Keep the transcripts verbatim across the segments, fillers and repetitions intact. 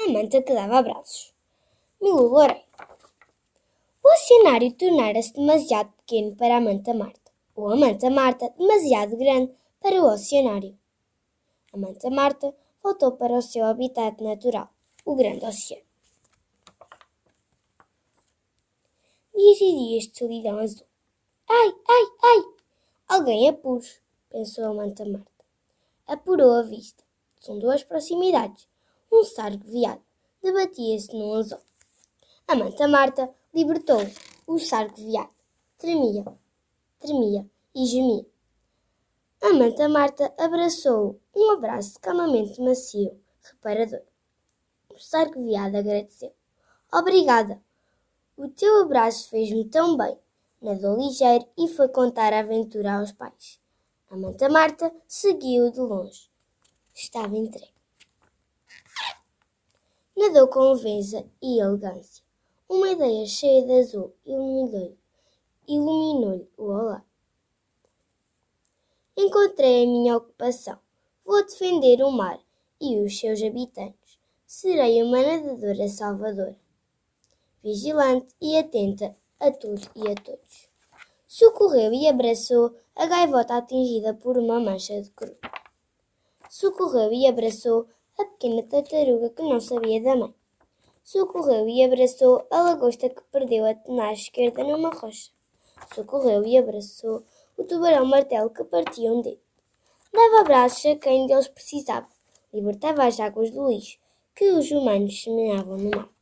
a manta que dava abraços. Milu Loureiro. O oceanário tornara-se demasiado pequeno para a manta Marta, ou a manta Marta demasiado grande para o oceanário. A manta Marta voltou para o seu habitat natural, o grande oceano. Dias e dias de solidão azul. Ai, ai, ai! Alguém apure, pensou a manta Marta. Apurou a vista. Sondou as proximidades. Um sargo veado debatia-se num anzol. A manta Marta libertou o sargo veado. Tremia, tremia e gemia. A manta Marta abraçou-o, um abraço calmamente macio, reparador. O sargo veado agradeceu. Obrigada. O teu abraço fez-me tão bem. Nadou ligeiro e foi contar a aventura aos pais. A manta Marta seguiu-o de longe. Estava entregue. Nadou com leveza e elegância. Uma ideia cheia de azul iluminou-lhe iluminou-lhe o olhar. Encontrei a minha ocupação. Vou defender o mar e os seus habitantes. Serei uma nadadora salvadora, vigilante e atenta a tudo e a todos. Socorreu e abraçou a gaivota atingida por uma mancha de cor. Socorreu e abraçou a pequena tartaruga que não sabia da mãe. Socorreu e abraçou a lagosta que perdeu a tenaz esquerda numa rocha. Socorreu e abraçou o tubarão-martelo que partia um dedo. Dava abraços a quem deles precisava. Libertava as águas do lixo que os humanos semeavam no mar.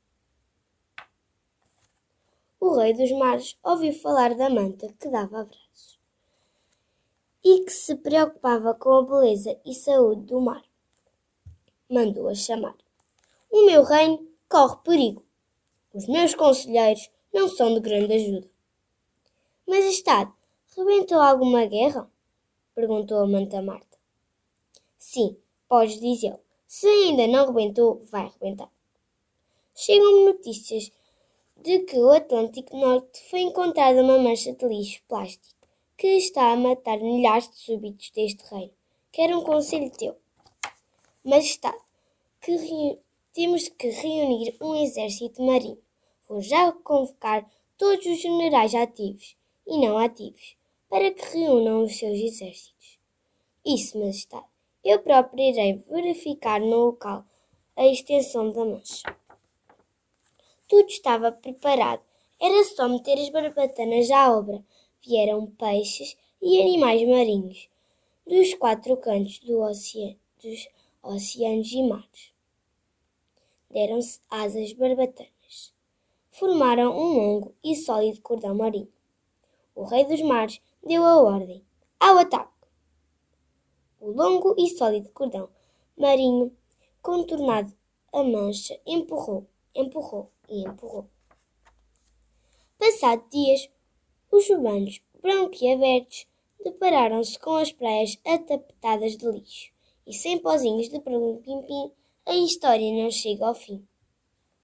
O rei dos mares ouviu falar da manta que dava abraços e que se preocupava com a beleza e saúde do mar. Mandou-a chamar. O meu reino corre perigo. Os meus conselheiros não são de grande ajuda. Majestade, rebentou alguma guerra? Perguntou a manta Marta. Sim, podes dizê-lo. Se ainda não rebentou, vai rebentar. Chegam-me notícias de que no Atlântico Norte foi encontrada uma mancha de lixo plástico que está a matar milhares de súbitos deste reino. Quero um conselho teu. Majestade, que reu... temos que reunir um exército marinho. Vou já convocar todos os generais ativos e não ativos para que reúnam os seus exércitos. Isso, Majestade. Eu próprio irei verificar no local a extensão da mancha. Tudo estava preparado. Era só meter as barbatanas à obra. Vieram peixes e animais marinhos dos quatro cantos do oceano, dos oceanos e mares. Deram-se asas barbatanas. Formaram um longo e sólido cordão marinho. O rei dos mares deu a ordem. Ao ataque! O longo e sólido cordão marinho, contornado a mancha, empurrou, empurrou e empurrou. Passados dias, os humanos, branquiabertos, depararam-se com as praias atapetadas de lixo e sem pozinhos de perlim-pim-pim, a história não chega ao fim.